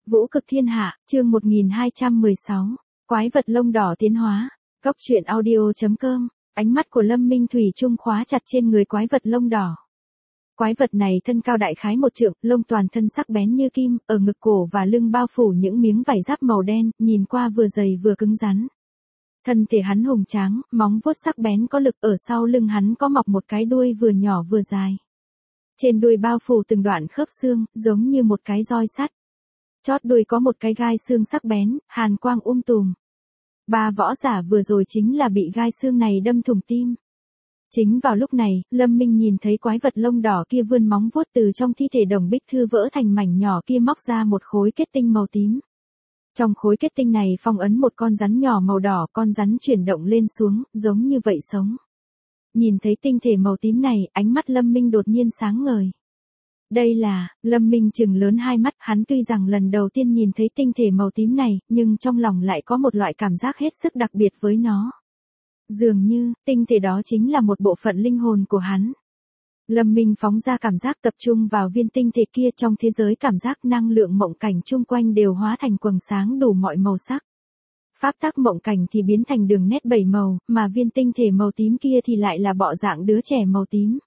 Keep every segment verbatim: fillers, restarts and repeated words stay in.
Vũ cực thiên hạ, chương một nghìn hai trăm mười sáu, quái vật lông đỏ tiến hóa. Góc truyện audio.com, ánh mắt của Lâm Minh thủy chung khóa chặt trên người quái vật lông đỏ. Quái vật này thân cao đại khái một trượng, lông toàn thân sắc bén như kim, ở ngực cổ và lưng bao phủ những miếng vảy giáp màu đen, nhìn qua vừa dày vừa cứng rắn. Thân thể hắn hùng tráng, móng vuốt sắc bén có lực, ở sau lưng hắn có mọc một cái đuôi vừa nhỏ vừa dài. Trên đuôi bao phủ từng đoạn khớp xương, giống như một cái roi sắt. Chót đuôi có một cái gai xương sắc bén, hàn quang um tùm. Ba võ giả vừa rồi chính là bị gai xương này đâm thủng tim. Chính vào lúc này, Lâm Minh nhìn thấy quái vật lông đỏ kia vươn móng vuốt từ trong thi thể Đồng Bích Thư vỡ thành mảnh nhỏ kia móc ra một khối kết tinh màu tím. Trong khối kết tinh này phong ấn một con rắn nhỏ màu đỏ, con rắn chuyển động lên xuống, giống như vậy sống. Nhìn thấy tinh thể màu tím này, ánh mắt Lâm Minh đột nhiên sáng ngời. Đây là, Lâm Minh trừng lớn hai mắt, hắn tuy rằng lần đầu tiên nhìn thấy tinh thể màu tím này, nhưng trong lòng lại có một loại cảm giác hết sức đặc biệt với nó. Dường như, tinh thể đó chính là một bộ phận linh hồn của hắn. Lâm Minh phóng ra cảm giác tập trung vào viên tinh thể kia, trong thế giới cảm giác năng lượng mộng cảnh chung quanh đều hóa thành quầng sáng đủ mọi màu sắc. Pháp tắc mộng cảnh thì biến thành đường nét bảy màu, mà viên tinh thể màu tím kia thì lại là bộ dạng đứa trẻ màu tím.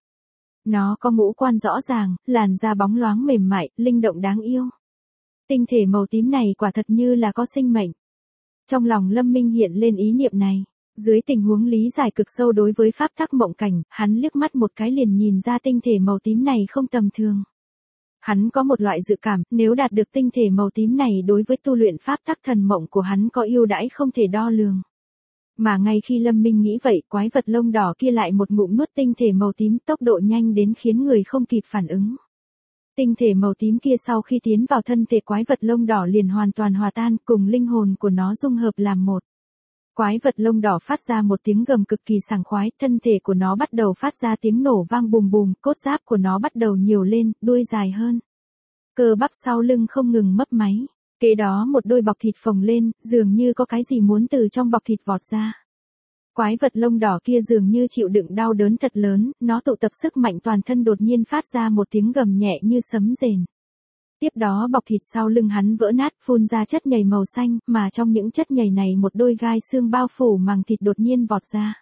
Nó có ngũ quan rõ ràng, làn da bóng loáng mềm mại, linh động đáng yêu. Tinh thể màu tím này quả thật như là có sinh mệnh. Trong lòng Lâm Minh hiện lên ý niệm này. Dưới tình huống lý giải cực sâu đối với pháp tắc mộng cảnh, hắn liếc mắt một cái liền nhìn ra tinh thể màu tím này không tầm thường. Hắn có một loại dự cảm, nếu đạt được tinh thể màu tím này đối với tu luyện pháp tắc thần mộng của hắn có ưu đãi không thể đo lường. Mà ngay khi Lâm Minh nghĩ vậy, quái vật lông đỏ kia lại một ngụm nuốt tinh thể màu tím, tốc độ nhanh đến khiến người không kịp phản ứng. Tinh thể màu tím kia sau khi tiến vào thân thể quái vật lông đỏ liền hoàn toàn hòa tan, cùng linh hồn của nó dung hợp làm một. Quái vật lông đỏ phát ra một tiếng gầm cực kỳ sảng khoái, thân thể của nó bắt đầu phát ra tiếng nổ vang bùm bùm, cốt giáp của nó bắt đầu nhiều lên, đuôi dài hơn. Cơ bắp sau lưng không ngừng mấp máy. Kế đó một đôi bọc thịt phồng lên, dường như có cái gì muốn từ trong bọc thịt vọt ra. Quái vật lông đỏ kia dường như chịu đựng đau đớn thật lớn, nó tụ tập sức mạnh toàn thân đột nhiên phát ra một tiếng gầm nhẹ như sấm rền. Tiếp đó bọc thịt sau lưng hắn vỡ nát, phun ra chất nhầy màu xanh, mà trong những chất nhầy này một đôi gai xương bao phủ màng thịt đột nhiên vọt ra.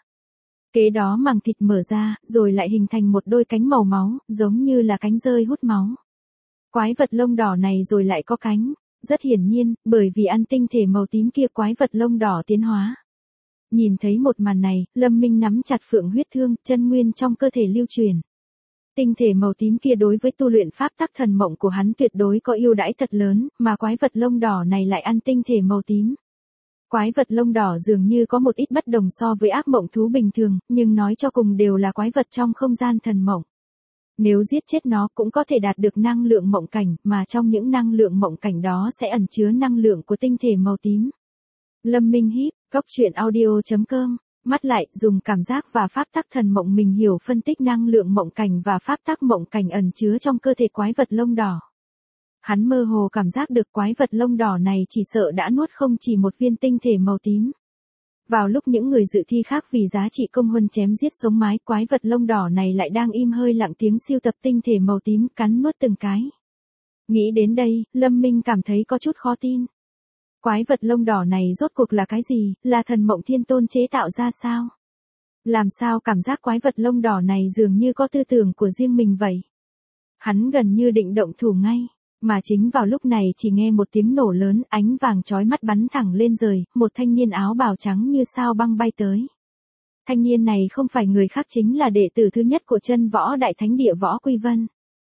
Kế đó màng thịt mở ra, rồi lại hình thành một đôi cánh màu máu, giống như là cánh dơi hút máu. Quái vật lông đỏ này rồi lại có cánh. Rất hiển nhiên, bởi vì ăn tinh thể màu tím kia quái vật lông đỏ tiến hóa. Nhìn thấy một màn này, Lâm Minh nắm chặt phượng huyết thương, chân nguyên trong cơ thể lưu truyền. Tinh thể màu tím kia đối với tu luyện pháp tắc thần mộng của hắn tuyệt đối có ưu đãi thật lớn, mà quái vật lông đỏ này lại ăn tinh thể màu tím. Quái vật lông đỏ dường như có một ít bất đồng so với ác mộng thú bình thường, nhưng nói cho cùng đều là quái vật trong không gian thần mộng. Nếu giết chết nó cũng có thể đạt được năng lượng mộng cảnh, mà trong những năng lượng mộng cảnh đó sẽ ẩn chứa năng lượng của tinh thể màu tím. Lâm Minh híp, góc truyện audio.com, mắt lại, dùng cảm giác và pháp tắc thần mộng mình hiểu phân tích năng lượng mộng cảnh và pháp tắc mộng cảnh ẩn chứa trong cơ thể quái vật lông đỏ. Hắn mơ hồ cảm giác được quái vật lông đỏ này chỉ sợ đã nuốt không chỉ một viên tinh thể màu tím. Vào lúc những người dự thi khác vì giá trị công huân chém giết sống mái, quái vật lông đỏ này lại đang im hơi lặng tiếng siêu tập tinh thể màu tím, cắn nuốt từng cái. Nghĩ đến đây, Lâm Minh cảm thấy có chút khó tin. Quái vật lông đỏ này rốt cuộc là cái gì, là thần mộng thiên tôn chế tạo ra sao? Làm sao cảm giác quái vật lông đỏ này dường như có tư tưởng của riêng mình vậy? Hắn gần như định động thủ ngay. Mà chính vào lúc này chỉ nghe một tiếng nổ lớn, ánh vàng chói mắt bắn thẳng lên trời, một thanh niên áo bào trắng như sao băng bay tới. Thanh niên này không phải người khác chính là đệ tử thứ nhất của chân võ đại thánh địa Võ Quy Vân.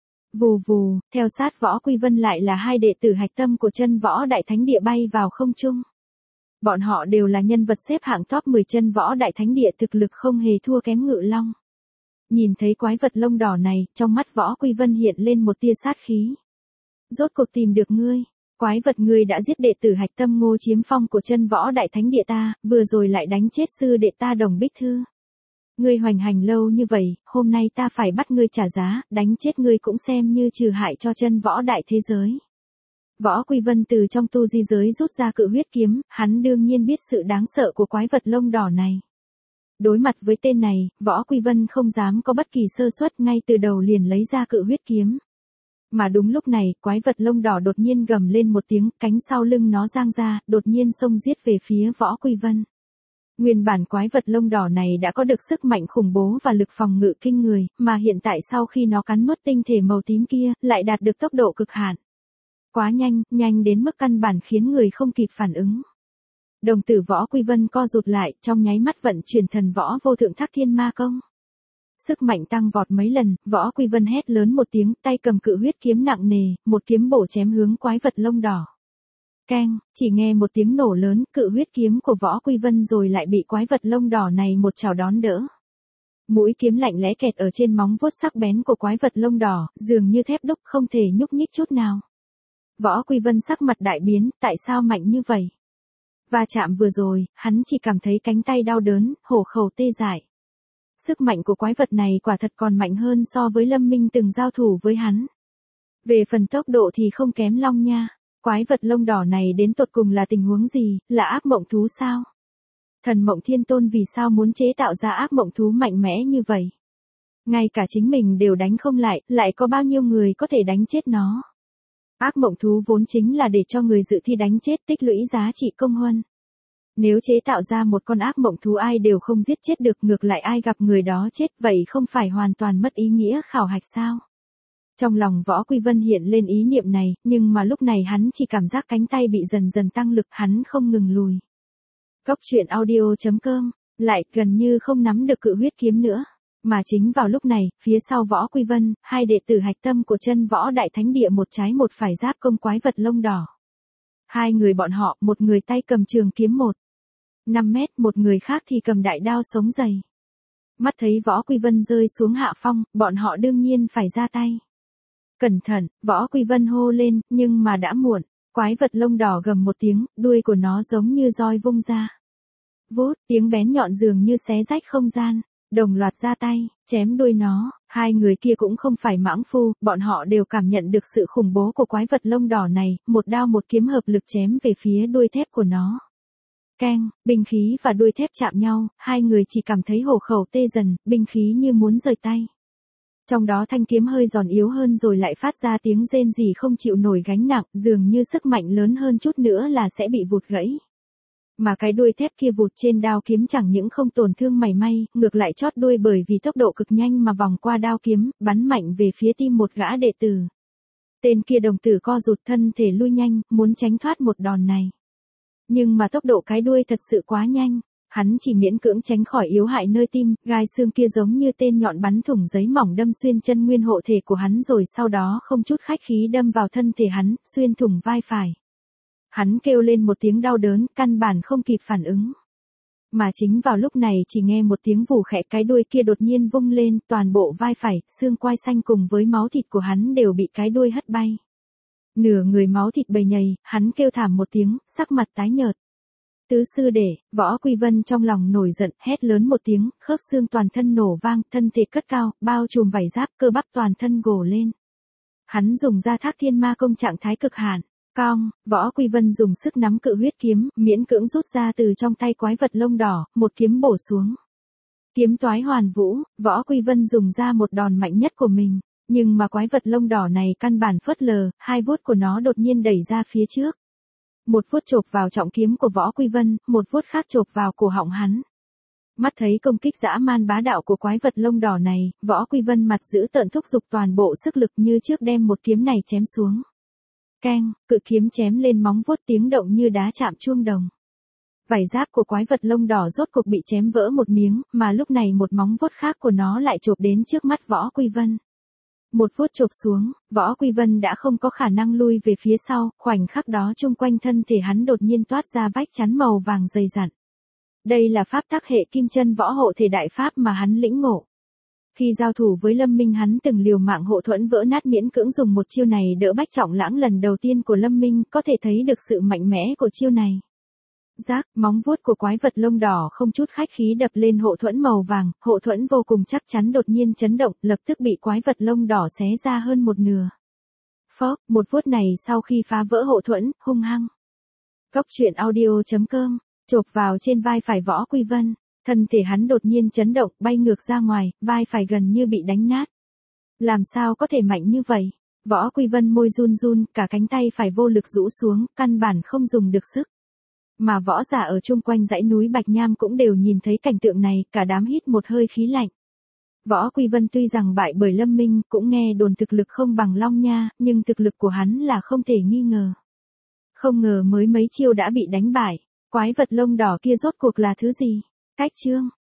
Vù vù, theo sát Võ Quy Vân lại là hai đệ tử hạch tâm của chân võ đại thánh địa bay vào không trung. Bọn họ đều là nhân vật xếp hạng top mười chân võ đại thánh địa, thực lực không hề thua kém Ngự Long. Nhìn thấy quái vật lông đỏ này, trong mắt Võ Quy Vân hiện lên một tia sát khí. Rốt cuộc tìm được ngươi, quái vật ngươi đã giết đệ tử hạch tâm Ngô Chiếm Phong của chân võ đại thánh địa ta, vừa rồi lại đánh chết sư đệ ta Đồng Bích Thư. Ngươi hoành hành lâu như vậy, hôm nay ta phải bắt ngươi trả giá, đánh chết ngươi cũng xem như trừ hại cho chân võ đại thế giới. Võ Quy Vân từ trong tu di giới rút ra cự huyết kiếm, hắn đương nhiên biết sự đáng sợ của quái vật lông đỏ này. Đối mặt với tên này, Võ Quy Vân không dám có bất kỳ sơ suất, ngay từ đầu liền lấy ra cự huyết kiếm. Mà đúng lúc này, quái vật lông đỏ đột nhiên gầm lên một tiếng, cánh sau lưng nó giang ra, đột nhiên xông giết về phía Võ Quy Vân. Nguyên bản quái vật lông đỏ này đã có được sức mạnh khủng bố và lực phòng ngự kinh người, mà hiện tại sau khi nó cắn nuốt tinh thể màu tím kia, lại đạt được tốc độ cực hạn. Quá nhanh, nhanh đến mức căn bản khiến người không kịp phản ứng. Đồng tử Võ Quy Vân co rụt lại, trong nháy mắt vận chuyển thần võ vô thượng Thác Thiên Ma Công. Sức mạnh tăng vọt mấy lần, Võ Quy Vân hét lớn một tiếng, tay cầm cự huyết kiếm nặng nề, một kiếm bổ chém hướng quái vật lông đỏ. Keng, chỉ nghe một tiếng nổ lớn, cự huyết kiếm của Võ Quy Vân rồi lại bị quái vật lông đỏ này một chảo đón đỡ. Mũi kiếm lạnh lẽ kẹt ở trên móng vuốt sắc bén của quái vật lông đỏ, dường như thép đúc không thể nhúc nhích chút nào. Võ Quy Vân sắc mặt đại biến, tại sao mạnh như vậy? Va chạm vừa rồi, hắn chỉ cảm thấy cánh tay đau đớn, hổ khẩu tê dại. Sức mạnh của quái vật này quả thật còn mạnh hơn so với Lâm Minh từng giao thủ với hắn. Về phần tốc độ thì không kém Long nha. Quái vật lông đỏ này đến tột cùng là tình huống gì, là ác mộng thú sao? Thần Mộng Thiên Tôn vì sao muốn chế tạo ra ác mộng thú mạnh mẽ như vậy? Ngay cả chính mình đều đánh không lại, lại có bao nhiêu người có thể đánh chết nó? Ác mộng thú vốn chính là để cho người dự thi đánh chết tích lũy giá trị công huân. Nếu chế tạo ra một con ác mộng thú ai đều không giết chết được, ngược lại ai gặp người đó chết, vậy không phải hoàn toàn mất ý nghĩa khảo hạch sao? Trong lòng Võ Quy Vân hiện lên ý niệm này, nhưng mà lúc này hắn chỉ cảm giác cánh tay bị dần dần tăng lực, hắn không ngừng lùi. Cốc truyện audio chấm com, lại gần như không nắm được cự huyết kiếm nữa. Mà chính vào lúc này, phía sau Võ Quy Vân, hai đệ tử hạch tâm của chân Võ Đại Thánh Địa một trái một phải giáp công quái vật lông đỏ. Hai người bọn họ, một người tay cầm trường kiếm một năm mét, một người khác thì cầm đại đao sống dày. Mắt thấy Võ Quy Vân rơi xuống hạ phong, bọn họ đương nhiên phải ra tay. Cẩn thận, Võ Quy Vân hô lên, nhưng mà đã muộn. Quái vật lông đỏ gầm một tiếng, đuôi của nó giống như roi vung ra. Vút, tiếng bén nhọn dường như xé rách không gian. Đồng loạt ra tay, chém đuôi nó. Hai người kia cũng không phải mãng phu, bọn họ đều cảm nhận được sự khủng bố của quái vật lông đỏ này, một đao một kiếm hợp lực chém về phía đuôi thép của nó. Keng, binh khí và đuôi thép chạm nhau, hai người chỉ cảm thấy hổ khẩu tê dần, binh khí như muốn rời tay. Trong đó thanh kiếm hơi giòn yếu hơn rồi lại phát ra tiếng rên rỉ không chịu nổi gánh nặng, dường như sức mạnh lớn hơn chút nữa là sẽ bị vụt gãy. Mà cái đuôi thép kia vụt trên đao kiếm chẳng những không tổn thương mảy may, ngược lại chót đuôi bởi vì tốc độ cực nhanh mà vòng qua đao kiếm, bắn mạnh về phía tim một gã đệ tử. Tên kia đồng tử co rụt thân thể lui nhanh, muốn tránh thoát một đòn này. Nhưng mà tốc độ cái đuôi thật sự quá nhanh. Hắn chỉ miễn cưỡng tránh khỏi yếu hại nơi tim, gai xương kia giống như tên nhọn bắn thủng giấy mỏng đâm xuyên chân nguyên hộ thể của hắn rồi sau đó không chút khách khí đâm vào thân thể hắn, xuyên thủng vai phải. Hắn kêu lên một tiếng đau đớn, căn bản không kịp phản ứng. Mà chính vào lúc này chỉ nghe một tiếng vù khẽ, cái đuôi kia đột nhiên vung lên, toàn bộ vai phải, xương quai xanh cùng với máu thịt của hắn đều bị cái đuôi hất bay. Nửa người máu thịt bầy nhầy, hắn kêu thảm một tiếng, sắc mặt tái nhợt. Tứ sư đệ, Võ Quy Vân trong lòng nổi giận, hét lớn một tiếng, khớp xương toàn thân nổ vang, thân thể cất cao, bao trùm vảy giáp, cơ bắp toàn thân gồ lên. Hắn dùng ra Thác Thiên Ma Công trạng thái cực hạn. Cong, Võ Quy Vân dùng sức nắm cự huyết kiếm, miễn cưỡng rút ra từ trong tay quái vật lông đỏ, một kiếm bổ xuống. Kiếm toái hoàn vũ, Võ Quy Vân dùng ra một đòn mạnh nhất của mình, nhưng mà quái vật lông đỏ này căn bản phớt lờ, hai vuốt của nó đột nhiên đẩy ra phía trước. Một vuốt chộp vào trọng kiếm của Võ Quy Vân, một vuốt khác chộp vào cổ họng hắn. Mắt thấy công kích dã man bá đạo của quái vật lông đỏ này, Võ Quy Vân mặt giữ tợn thúc giục toàn bộ sức lực như trước đem một kiếm này chém xuống. Keng, cự kiếm chém lên móng vuốt tiếng động như đá chạm chuông đồng. Vảy giáp của quái vật lông đỏ rốt cục bị chém vỡ một miếng, mà lúc này một móng vuốt khác của nó lại chộp đến trước mắt Võ Quy Vân. Một vuốt chộp xuống, Võ Quy Vân đã không có khả năng lui về phía sau, khoảnh khắc đó chung quanh thân thể hắn đột nhiên toát ra vách chắn màu vàng dày dặn. Đây là pháp tắc hệ kim chân võ hộ thể đại pháp mà hắn lĩnh ngộ. Khi giao thủ với Lâm Minh hắn từng liều mạng hộ thuẫn vỡ nát miễn cưỡng dùng một chiêu này đỡ Bách Trọng Lãng lần đầu tiên của Lâm Minh, có thể thấy được sự mạnh mẽ của chiêu này. Rác, móng vuốt của quái vật lông đỏ không chút khách khí đập lên hộ thuẫn màu vàng, hộ thuẫn vô cùng chắc chắn đột nhiên chấn động, lập tức bị quái vật lông đỏ xé ra hơn một nửa. Phốc, một vuốt này sau khi phá vỡ hộ thuẫn, hung hăng. Cốc truyện audio chấm com, chộp vào trên vai phải Võ Quy Vân, thân thể hắn đột nhiên chấn động, bay ngược ra ngoài, vai phải gần như bị đánh nát. Làm sao có thể mạnh như vậy? Võ Quy Vân môi run run, cả cánh tay phải vô lực rũ xuống, căn bản không dùng được sức. Mà võ giả ở chung quanh dãy núi Bạch Nham cũng đều nhìn thấy cảnh tượng này, cả đám hít một hơi khí lạnh. Võ Quy Vân tuy rằng bại bởi Lâm Minh, cũng nghe đồn thực lực không bằng Long Nha, nhưng thực lực của hắn là không thể nghi ngờ. Không ngờ mới mấy chiêu đã bị đánh bại, quái vật lông đỏ kia rốt cuộc là thứ gì? Cách chương